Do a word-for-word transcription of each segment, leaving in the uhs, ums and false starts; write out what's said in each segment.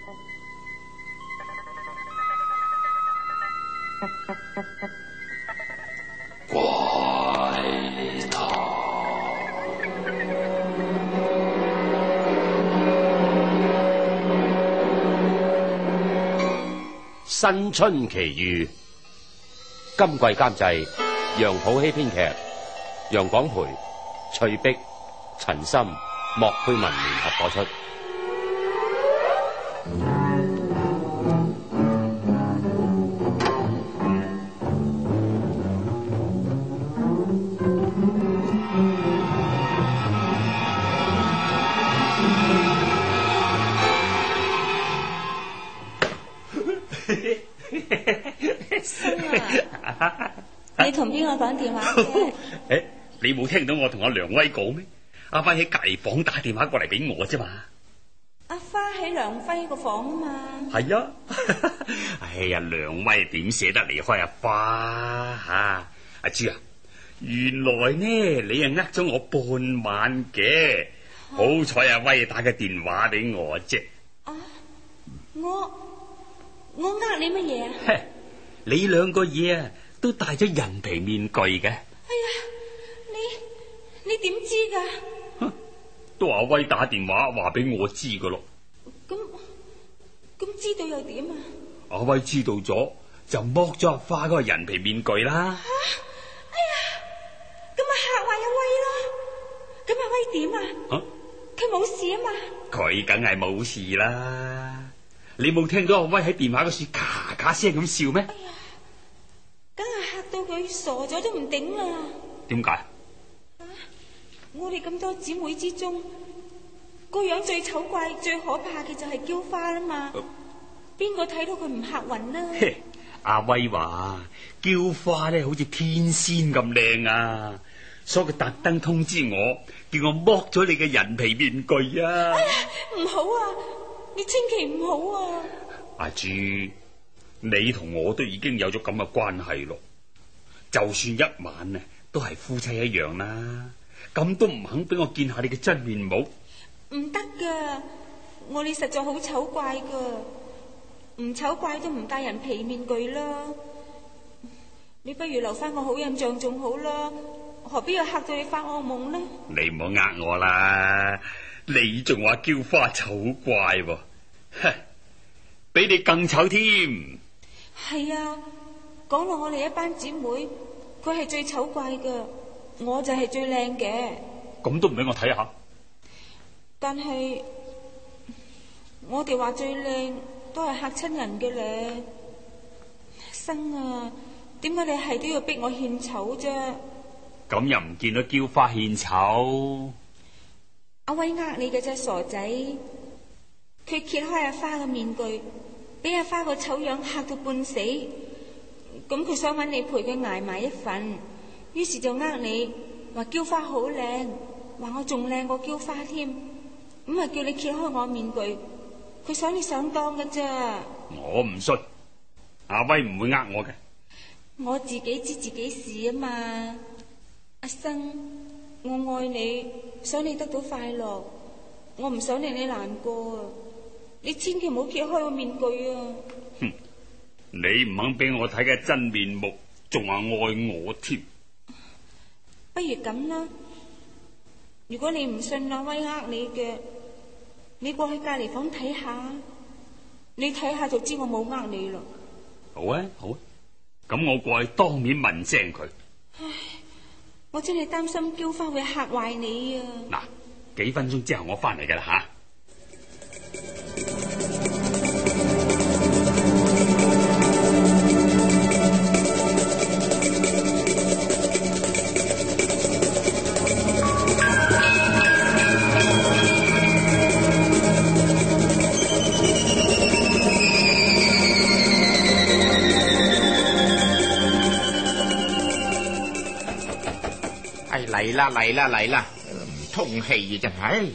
怪談新春奇遇，今季監製楊普希編劇，楊廣培、翠碧、陳森、莫佩文聯合播出。 你同邊個講電話嘅？ 誒，你冇聽到我同阿梁威講咩？阿輝喺隔籬房打電話過嚟俾我啫嘛。 阿花喺梁輝個房啊嘛。 係啊。哎呀，梁威點捨得離開阿花吓？阿朱啊，原來呢你啊呃咗我半晚嘅，啊、好彩阿威打個電話俾我啫。 啊，我我呃你乜嘢啊？ 你兩個嘢啊！都戴咗人皮面具嘅。哎呀，你你點知噶？ 都阿威打電話話俾我知噶咯。 咁咁知道又點啊？ 阿威知道咗就剝咗阿花嗰個人皮面具啦。 啊、哎呀，咁咪嚇壞阿威咯？咁阿威點啊？佢冇事啊嘛？ 佢梗係冇事啦。你冇聽到阿威喺電話嗰處咔咔聲咁笑咩？哎呀， 梗係嚇到佢傻咗都唔頂啦！ 點解？ 啊！我哋咁多姊妹之中，個樣最醜怪、最可怕嘅就係嬌花啦嘛！邊個睇到佢唔嚇暈啦？ 阿威話嬌花咧好似天仙咁靚啊，所以佢特登通知我，叫我剝咗你嘅人皮面具啊！ 哎呀，唔好啊！你千祈唔好啊！ 阿朱。你同我都已經有咗咁嘅關係咯，就算一晚呢，都係夫妻一樣啦。咁都唔肯俾我見下你嘅真面目， 唔得噶！我哋實在好醜怪噶，唔醜怪都唔戴人皮面具啦。你不如留翻個好印象仲好啦，何必又嚇到你發惡夢呢？ 你唔好呃我啦，你仲話嬌花醜怪喎，哼，比你更醜添。 係啊，講落我哋一班姊妹，佢係最醜怪噶，我就係最靚嘅。 咁都唔俾我睇下？ 但係我哋話最靚都係嚇親人嘅咧。生啊，點解你係都要逼我獻醜啫？ 咁又唔見到嬌花獻醜？ 阿威呃你嘅啫，傻仔！佢揭開阿花嘅面具，俾阿花個醜樣嚇到半死，咁佢想揾你陪佢挨埋一份，於是就呃你話嬌花好靚，話我仲靚過嬌花添，咁啊叫你揭開我面具，佢想你上當㗎咋。我唔信，阿威唔會呃我嘅。我自己知自己事啊嘛，阿生，我愛你，想你得到快樂，我唔想令你難過啊！你千祈唔好揭開個面具啊！哼，你唔肯俾我睇嘅真面目，仲話愛我添。不如咁啦，如果你唔信阿威呃你嘅，你過去隔籬房睇下，你睇下就知我冇呃你啦。好啊，好啊，咁我過去當面問聲佢。唉，我真係擔心嬌花會嚇壞你啊！嗱，幾分鐘之後我翻嚟噶啦吓。 嚟啦嚟啦嚟啦，唔通氣真係。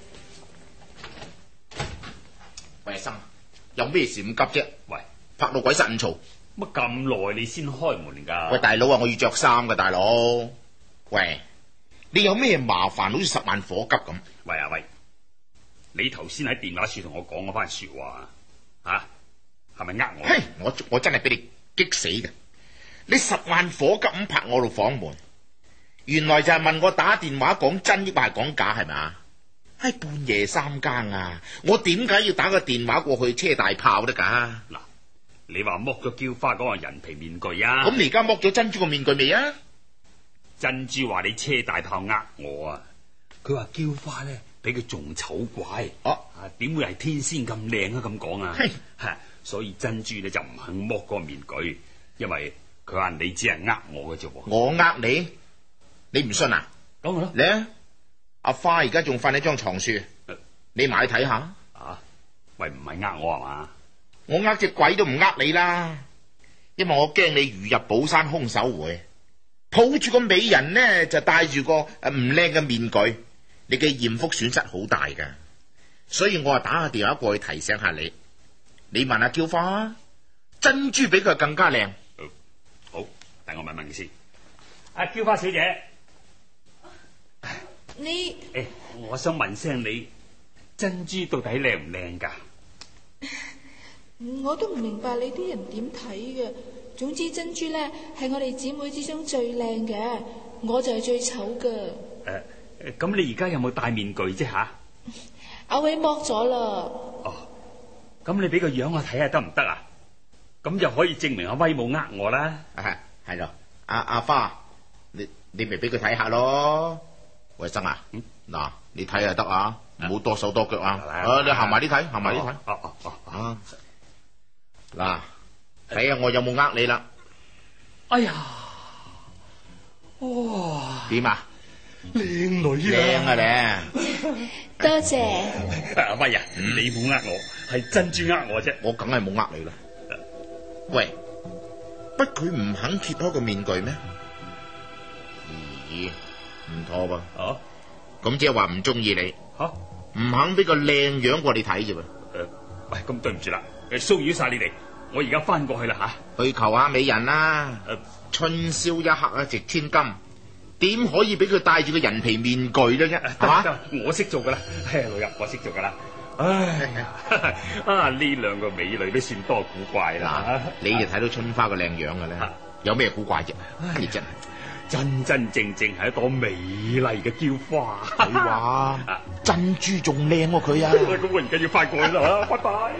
喂，阿生，有咩事咁急啫？喂，拍到鬼殺咁嘈， 乜咁耐你先開門噶？ 喂，大佬啊，我要着衫噶，大佬。喂，你有咩麻煩？好似十萬火急咁。 喂啊喂，你頭先喺電話處同我講嗰番說話， 吓，係咪呃我？ 嘿，我我真係俾你激死嘅！你十萬火急咁拍我度房門，原來就係問我打電話講真抑或係講假，係咪啊？唉，半夜三更啊，我點解要打個電話過去車大炮得噶？ 嗱，你話剝咗嬌花嗰個人皮面具啊？ 咁你而家剝咗珍珠個面具未啊？ 珍珠話你車大炮呃我啊！佢話嬌花咧比佢仲醜怪， 哦， 啊點會係天仙咁靚啊？咁講啊， 嘿吓，所以珍珠咧就唔肯剝嗰個面具，因為佢話你只係呃我嘅啫。 我呃你，你唔信啊？ 講佢咯， 你啊，阿花而家仲瞓喺張床樹，你埋去睇下。 啊，喂，唔係呃我係嘛？ 我呃隻鬼都唔呃你啦，因為我驚你如入寶山空手回，抱住個美人呢，就戴住個誒唔靚嘅面具，你嘅艷福損失好大噶，所以我啊打個電話過去提醒下你。你問下嬌花，珍珠比佢更加靚。 好，等我問問佢先。阿嬌花小姐， 你誒，我想問聲你，珍珠到底靚唔靚噶？ 我都唔明白你啲人點睇嘅。總之珍珠咧係我哋姊妹之中最靚嘅，我就係最醜嘅。 誒、呃，咁你而家有冇戴面具啫吓？ 阿偉剝咗啦。 哦，咁你俾個樣我睇下得唔得啊？咁就可以證明阿威冇呃我啦。 係係咯，阿阿花，你你咪俾佢睇下咯。喂生啊，嗱、嗯、你睇下得啊，唔好多手多腳啊。啊，你行埋啲睇，行埋啲睇。 哦哦哦啊！ 嗱，睇下我有冇呃你啦。 哎呀，哇！ 點啊？ 靚女啊！ 靚啊你！ 多謝。 阿威啊，你冇呃我，係珍珠呃我啫。 我梗係冇呃你啦。喂，不佢唔肯揭開個面具咩？咦，唔妥噃。 哦， 咁即係話唔中意你。 吓， 唔肯俾個靚樣過你睇啫噃。誒， 喂，咁對唔住啦，誒，騷擾晒你哋，我而家翻過去啦吓。 去求下美人啦。 誒， 春宵一刻啊，值千金。點可以俾佢戴住個人皮面具咧？啫，係嘛？ 我識做噶啦，老友，我識做噶啦。唉，啊呢兩個美女都算多古怪啦。 你就睇到春花個靚樣嘅咧，有咩古怪啫？你真係真真正正係一朵美麗嘅嬌花。 你話珍珠仲靚過佢啊！ 咁我而家要翻過去啦，拜拜。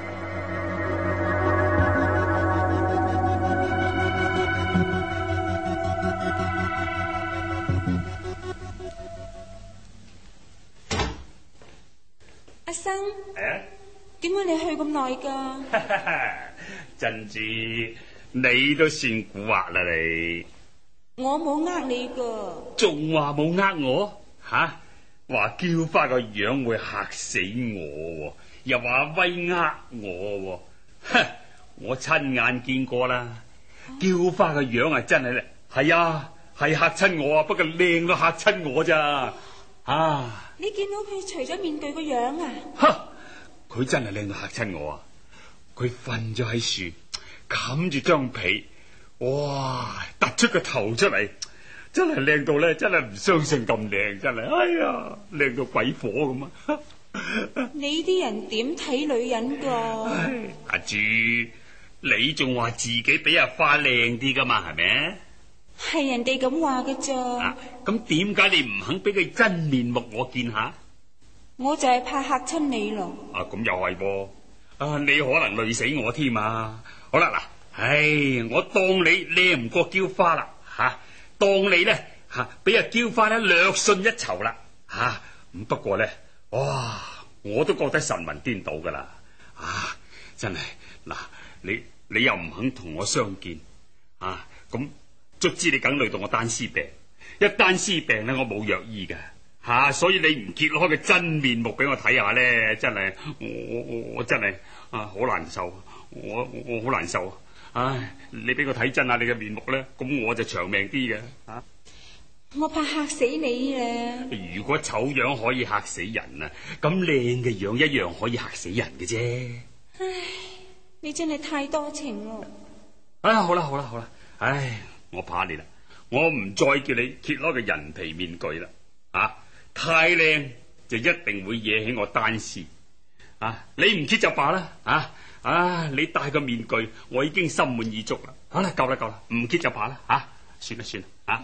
阿生， 誒， 點解你去咁耐噶？ 珍珠，你都算蠱惑啦你。 我冇呃你噶。 仲話冇呃我？吓，話嬌花個樣會嚇死我，又話威呃我。哼，我親眼見過啦，嬌花個樣啊真係咧，係啊，係嚇親我啊，不過靚都嚇親我咋。啊！ 你見到佢除咗面具個樣啊？ 哈！佢真係靚到嚇親我啊！佢瞓咗喺樹，冚住張被，哇！突出個頭出嚟，真係靚到咧，真係唔相信咁靚，真係，哎呀，靚到鬼火咁啊！ 你啲人點睇女人噶？ 阿珠，你仲話自己比阿花靚啲噶嘛？係咪？ 係人哋咁話嘅咋？ 咁點解你唔肯俾佢真面目我見下？ 我就係怕嚇親你咯。 啊，咁又係噃，啊，你可能累死我添啊！好啦，嗱，唉，我當你靚唔過嬌花啦，吓、啊，當你咧吓，俾阿嬌花咧略遜一籌啦，吓、啊，咁不過咧，哇，我都覺得神魂顛倒噶啦，啊，真係，嗱，你你又唔肯同我相見，啊，咁。卒之你梗累到我單絲病，一單絲病咧我冇藥醫嘅吓、啊，所以你唔揭開個真面目俾我睇下咧，真係我我我真係啊好難受，我我好難受，唉，你俾我睇真下你嘅面目咧，咁我就長命啲嘅吓。 我怕嚇死你啊！ 如果醜樣可以嚇死人啊，咁靚嘅樣一樣可以嚇死人嘅啫。 唉，你真係太多情咯。 啊，好啦好啦好啦，唉。我怕你啦，我唔再叫你揭開個人皮面具啦，啊，太靚就一定會惹起我單絲，啊，你唔揭就罷啦，啊， 啊，你戴個面具，我已經心滿意足啦。好啦，夠啦夠啦，唔揭就怕啦吓，算啦算啦啊！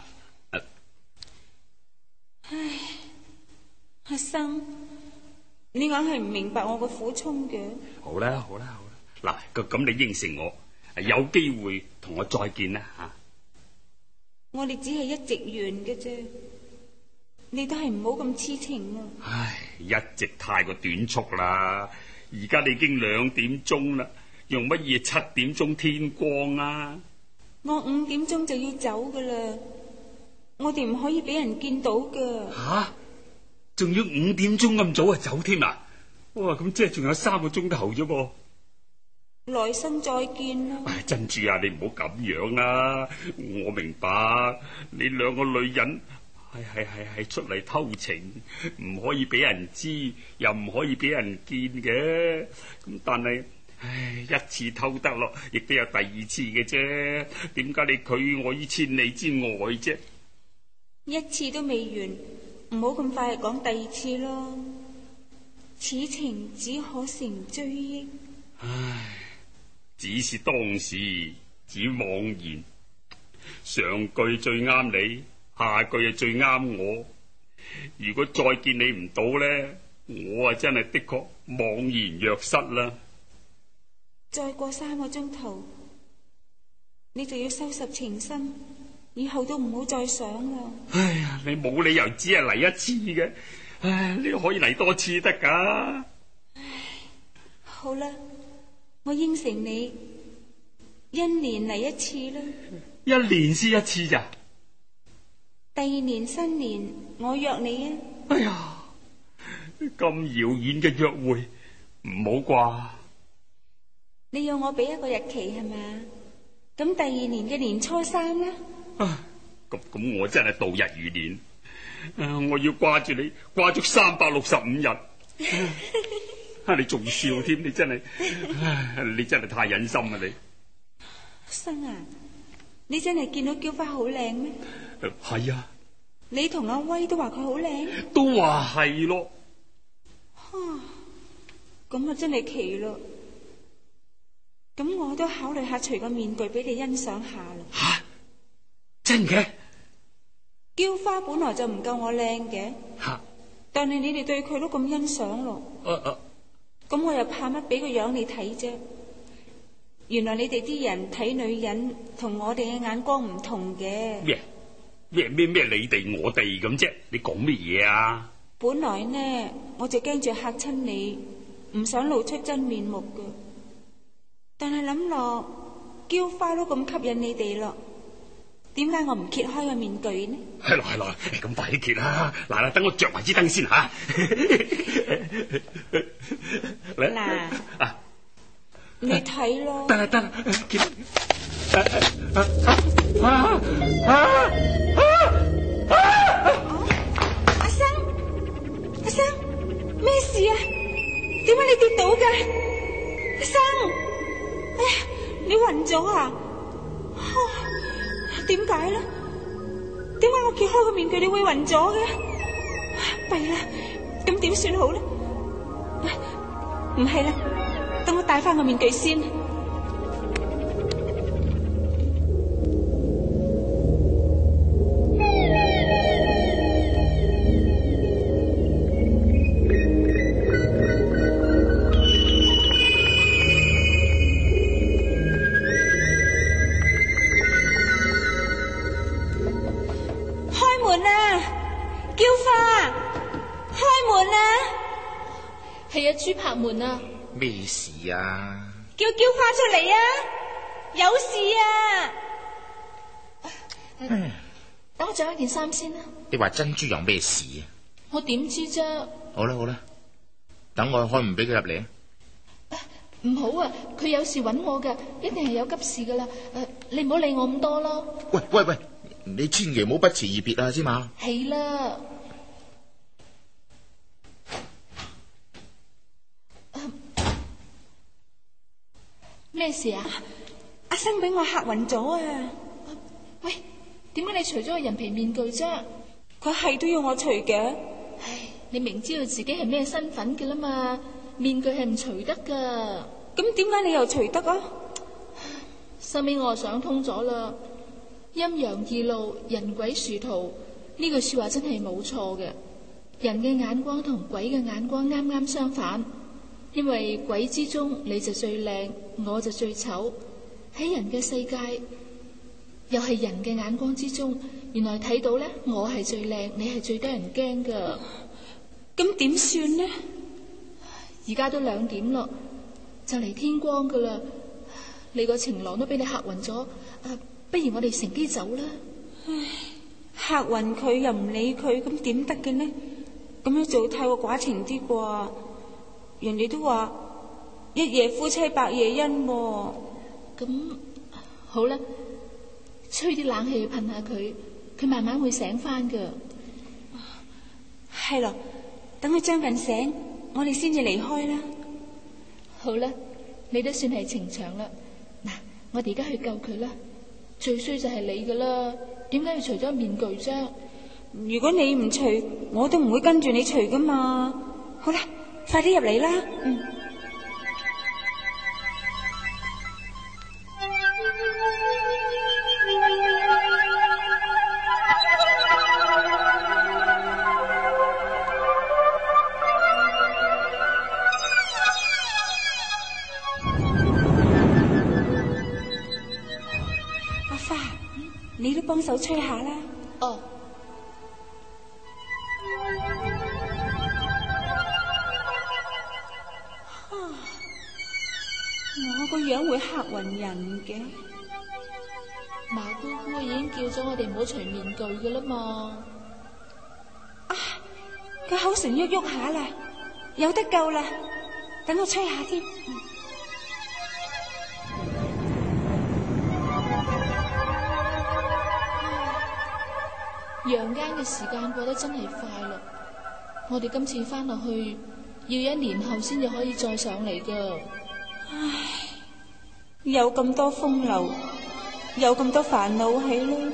唉，阿生，你硬係唔明白我個苦衷嘅。 好啦好啦好啦，嗱，咁你應承我，有機會同我再見啦吓。 我哋只係一直緣嘅啫，你都係唔好咁痴情啊！ 唉，一直太過短促啦，而家你已經兩點鐘啦，用乜嘢七點鐘天光啊？ 我五點鐘就要走噶啦，我哋唔可以俾人見到噶。 吓，仲要五點鐘咁早啊走添啊？哇，咁即係仲有三個鐘頭啫噃。 來生再見啦！ 唉，珍珠啊，你唔好咁樣啊！我明白你兩個女人係係係係出嚟偷情，唔可以俾人知，又唔可以俾人見嘅。咁但係，唉，一次偷得落，亦都有第二次嘅啫。點解你拒我於千里之外啫？ 一次都未完，唔好咁快講第二次咯。此情只可成追憶。 唉。只是當時只妄言，上句最啱你，下句又最啱我。如果再見你唔到咧，我啊真係的確茫然若失啦。 再過三個鐘頭，你就要收拾情深，以後都唔好再想啦。 哎呀，你冇理由只係嚟一次嘅，唉，你可以嚟多次得噶。 唉，好啦。我應承你，一年嚟一次啦。 一年先一次咋？ 第二年新年我約你啊！ 哎呀，咁遙遠嘅約會，唔好啩？ 你要我俾一個日期係嘛？咁第二年嘅年初三啦。 啊，咁咁我真係度日如年，啊，我要掛住你，掛足三百六十五日。啊！你仲笑添，你真係，唉，你真係太忍心啦你。 生啊，你真係見到嬌花好靚咩？ 係啊。 你同阿威都話佢好靚？ 都話係咯。 哈，咁啊真係奇咯。咁我都考慮下除個面具俾你欣賞下啦。 吓，真嘅？ 嬌花本來就唔夠我靚嘅。吓，但係你哋對佢都咁欣賞咯。誒誒、啊。咁我又怕乜俾個樣你睇啫？原來你哋啲人睇女人同我哋嘅眼光唔同嘅。咩咩咩咩？你哋我哋咁啫？你講乜嘢啊？ 本來呢，我就驚住嚇親你，唔想露出真面目噶。但係諗落，嬌花都咁吸引你哋咯，點解我唔揭開個面具呢？ 係咯係咯，咁快啲揭啦！嗱嗱，等我着埋支燈先吓。 嗱，啊，你睇咯。 得啦得啦，揭。啊啊啊啊！ 阿生，阿生，咩事啊？點解你跌倒嘅？阿生，哎呀，你暈咗啊？點解咧？點解我揭開個面具你會暈咗嘅？弊啦，咁點算好咧？唔係啦，等我戴翻個面具先。 豬拍門啊！ 咩事啊？ 叫嬌花出嚟啊！有事啊！ 嗯，等我着一件衫先啦。 你話珍珠有咩事啊？ 我點知啫？ 好啦好啦，等我開門俾佢入嚟啊！ 唔好啊！佢有事揾我噶，一定係有急事噶啦。誒，你唔好理我咁多咯。 喂喂喂，你千祈唔好不辭而別啊，知嘛？ 係啦。咩事啊？ 阿生俾我嚇暈咗啊！ 喂，點解你除咗個人皮面具啫？ 佢係都要我除嘅。 唉，你明知道自己係咩身份嘅啦嘛，面具係唔除得噶。 咁點解你又除得啊？ 收尾我想通咗啦，陰陽二路，人鬼殊途，呢句說話真係冇錯嘅。人嘅眼光同鬼嘅眼光啱啱相反，因為鬼之中你就最靚，我就最醜。喺人嘅世界，又係人嘅眼光之中，原來睇到咧，我係最靚，你係最得人驚噶。 咁點算呢？ 而家都兩點咯，就嚟天光噶啦。你個情郎都俾你嚇暈咗，啊，不如我哋乘機走啦。 唉，嚇暈佢又唔理佢，咁點得嘅呢？咁樣做太過寡情啲啩？人哋都話一夜夫妻百夜恩喎。 咁好啦，吹啲冷氣去噴下佢，佢慢慢會醒翻噶。 係咯，等佢將近醒，我哋先至離開啦。 好啦，你都算係情長啦。嗱，我哋而家去救佢啦。最衰就係你噶啦，點解要除咗面具啫？ 如果你唔除，我都唔會跟住你除噶嘛。好啦，快啲入嚟啦。嗯。阿花，你都幫手吹下啦。 哦。 我個樣會嚇暈人嘅。 麻姑姑已經叫咗我哋唔好除面具㗎啦嘛。 啊，佢口唇喐喐下啦，有得救啦，等我吹下添。 陽間嘅時間過得真係快啦，我哋今次翻落去要一年後先至可以再上嚟噶。 唉，有咁多風流，有咁多煩惱喺咯。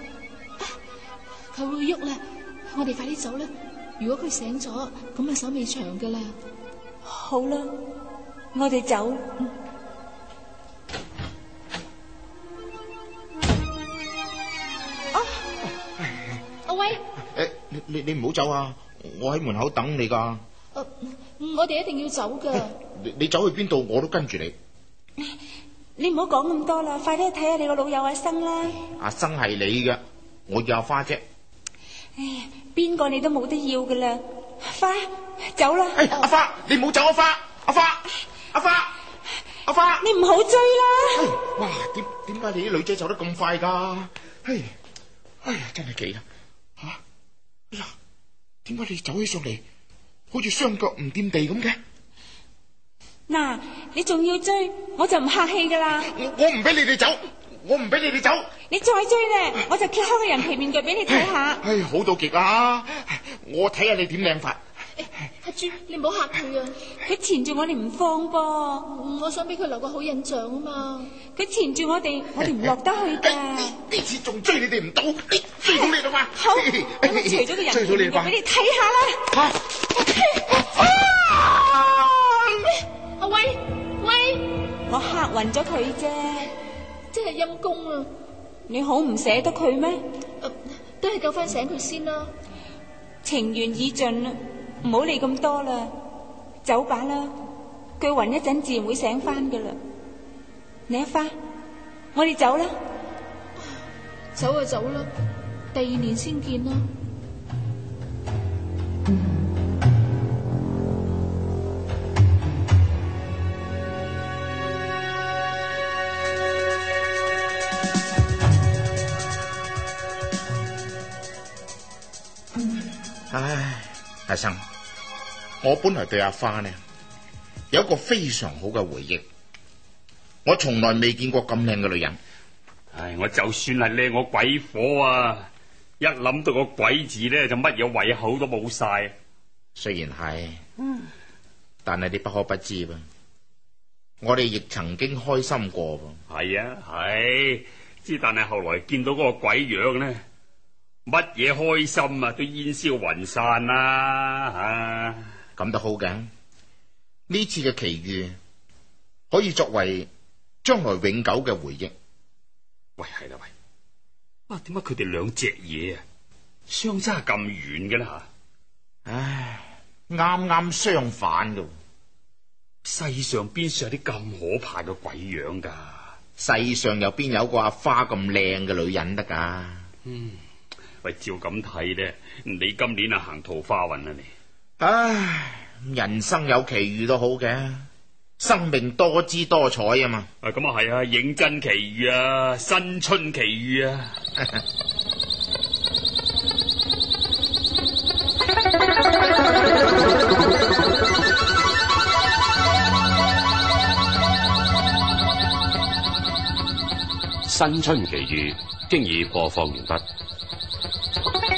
佢會喐啦，我哋快啲走啦。如果佢醒咗，咁啊手尾長噶啦。 好啦，我哋走。嗯喂， 誒，你你你唔好走啊！我喺門口等你噶。 誒，我哋一定要走噶。 你你走去邊度，我都跟住你。 你唔好講咁多啦，快啲去睇下你個老友阿生啦。 阿生係你嘅，我要阿花啫。 唉，邊個你都冇得要噶啦。花，走啦。 誒，阿花，你唔好走啊！花，阿花，阿花，阿花， 你唔好追啦。 哇，點點解你啲女仔走得咁快噶？唉，哎呀，真係奇啦。吓，哎呀，點解你走起上嚟好似雙腳唔掂地咁嘅？ 嗱，你仲要追，我就唔客氣噶啦。 我我唔俾你哋走，我唔俾你哋走。 你再追咧，我就揭開個人皮面具俾你睇下。 唉，好到極啦！我睇下你點靚法。 阿豬，你唔好嚇佢啊！ 佢纏住我哋唔放噃， 我想俾佢留個好印象啊嘛。 佢纏住我哋，我哋唔落得去噶。 呢次仲追你哋唔到，追到你啦嘛！ 好，我除咗個人皮面具俾你睇下啦。 阿威喂， 我嚇暈咗佢啫， 真係陰公啊！ 你好唔捨得佢咩？ 呃，都係救翻醒佢先啦。 情緣已盡啦，唔好理咁多啦，走吧啦。佢暈一陣自然會醒翻噶啦。你一花，我哋走啦。 走就走啦，第二年先見啦。 唉，阿生，我本來對阿花呢有一個非常好嘅回憶，我從來未見過咁靚嘅女人。 唉，我就算係靚我鬼火啊，一諗到個鬼字咧，就乜嘢胃口都冇晒。 雖然係，嗯，但係你不可不知噃，我哋亦曾經開心過噃。 係啊，係，之但係後來見到嗰個鬼樣咧，乜嘢開心啊，都煙消雲散啦，啊！ 咁都好嘅。呢次嘅奇遇， 可以作為將來永久嘅回憶。 喂，係啦喂，啊，點解佢哋兩隻嘢啊相差咁遠嘅啦吓？ 唉，啱啱相反噶。 世上邊上有啲咁可怕嘅鬼樣噶？ 世上又邊有個阿花咁靚嘅女人得噶？ 嗯，喂，照咁睇咧，你今年啊行桃花運啊你？ 唉，人生有奇遇都好嘅，生命多姿多彩啊嘛。 啊，咁啊係啊，認真奇遇啊，新春奇遇啊。 新春奇遇經已播放完畢。